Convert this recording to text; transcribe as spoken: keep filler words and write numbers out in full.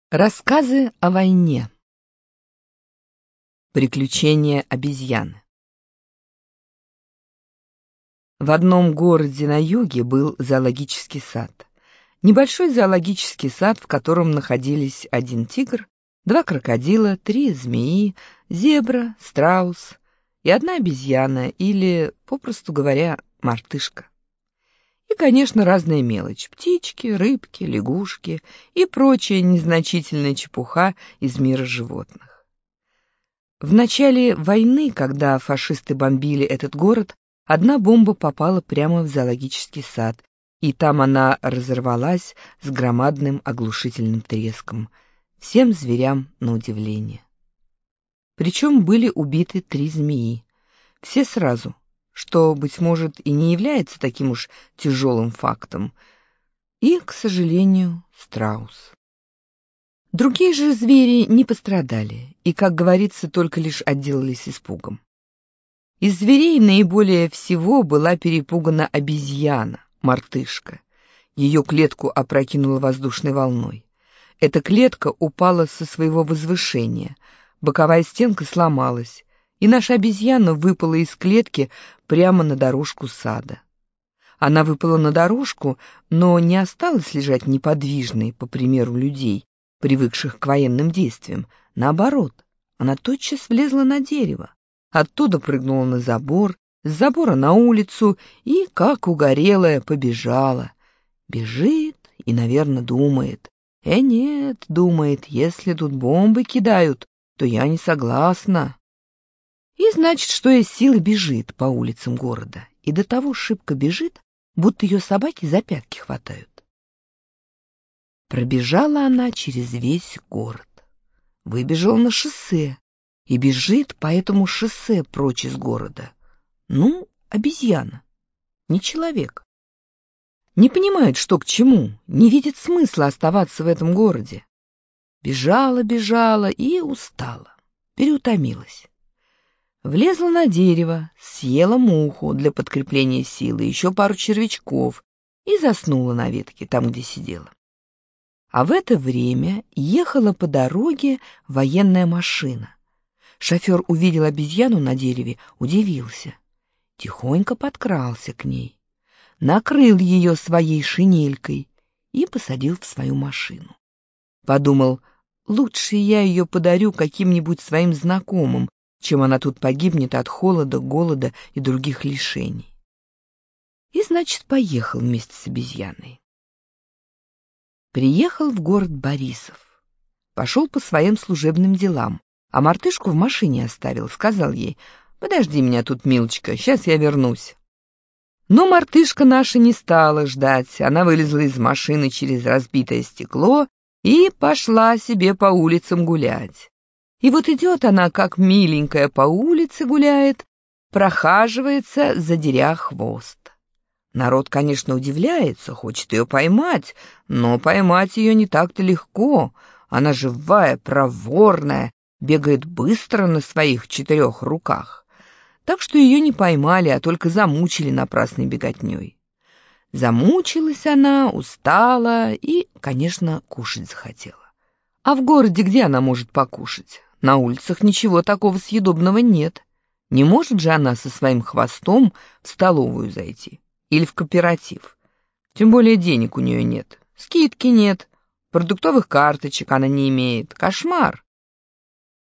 Рассказы о войне. Приключения обезьяны. В одном городе на юге был зоологический сад. Небольшой зоологический сад, в котором находились один тигр, два крокодила, три змеи, зебра, страус и одна обезьяна, или, попросту говоря, мартышка. И, конечно, разная мелочь — птички, рыбки, лягушки и прочая незначительная чепуха из мира животных. В начале войны, когда фашисты бомбили этот город, одна бомба попала прямо в зоологический сад, и там она разорвалась с громадным оглушительным треском, всем зверям на удивление. Причем были убиты три змеи, все сразу, что, быть может, и не является таким уж тяжелым фактом, и, к сожалению, страус. Другие же звери не пострадали и, как говорится, только лишь отделались испугом. Из зверей наиболее всего была перепугана обезьяна, мартышка. Ее клетку опрокинуло воздушной волной. Эта клетка упала со своего возвышения, боковая стенка сломалась, и наша обезьяна выпала из клетки прямо на дорожку сада. Она выпала на дорожку, но не осталась лежать неподвижной, по примеру людей, привыкших к военным действиям. Наоборот, она тотчас влезла на дерево, оттуда прыгнула на забор, с забора на улицу и, как угорелая, побежала. Бежит и, наверное, думает. «Э, нет, — думает, — если тут бомбы кидают, то я не согласна». И, значит, что из силы бежит по улицам города, и до того шибко бежит, будто ее собаки за пятки хватают. Пробежала она через весь город, выбежала на шоссе и бежит по этому шоссе прочь из города. Ну, обезьяна, не человек. Не понимает, что к чему, не видит смысла оставаться в этом городе. Бежала, бежала и устала, переутомилась. Влезла на дерево, съела муху для подкрепления силы, еще пару червячков и заснула на ветке, там, где сидела. А в это время ехала по дороге военная машина. Шофер увидел обезьяну на дереве, удивился. Тихонько подкрался к ней, накрыл ее своей шинелькой и посадил в свою машину. Подумал, лучше я ее подарю каким-нибудь своим знакомым, чем она тут погибнет от холода, голода и других лишений. И, значит, поехал вместе с обезьяной. Приехал в город Борисов, пошел по своим служебным делам, а мартышку в машине оставил, сказал ей: «Подожди меня тут, милочка, сейчас я вернусь». Но мартышка наша не стала ждать, она вылезла из машины через разбитое стекло и пошла себе по улицам гулять. И вот идет она, как миленькая, по улице гуляет, прохаживается, задеря хвост. Народ, конечно, удивляется, хочет ее поймать, но поймать ее не так-то легко. Она живая, проворная, бегает быстро на своих четырех руках. Так что ее не поймали, а только замучили напрасной беготней. Замучилась она, устала и, конечно, кушать захотела. А в городе где она может покушать? На улицах ничего такого съедобного нет. Не может же она со своим хвостом в столовую зайти или в кооператив. Тем более денег у нее нет, скидки нет, продуктовых карточек она не имеет. Кошмар.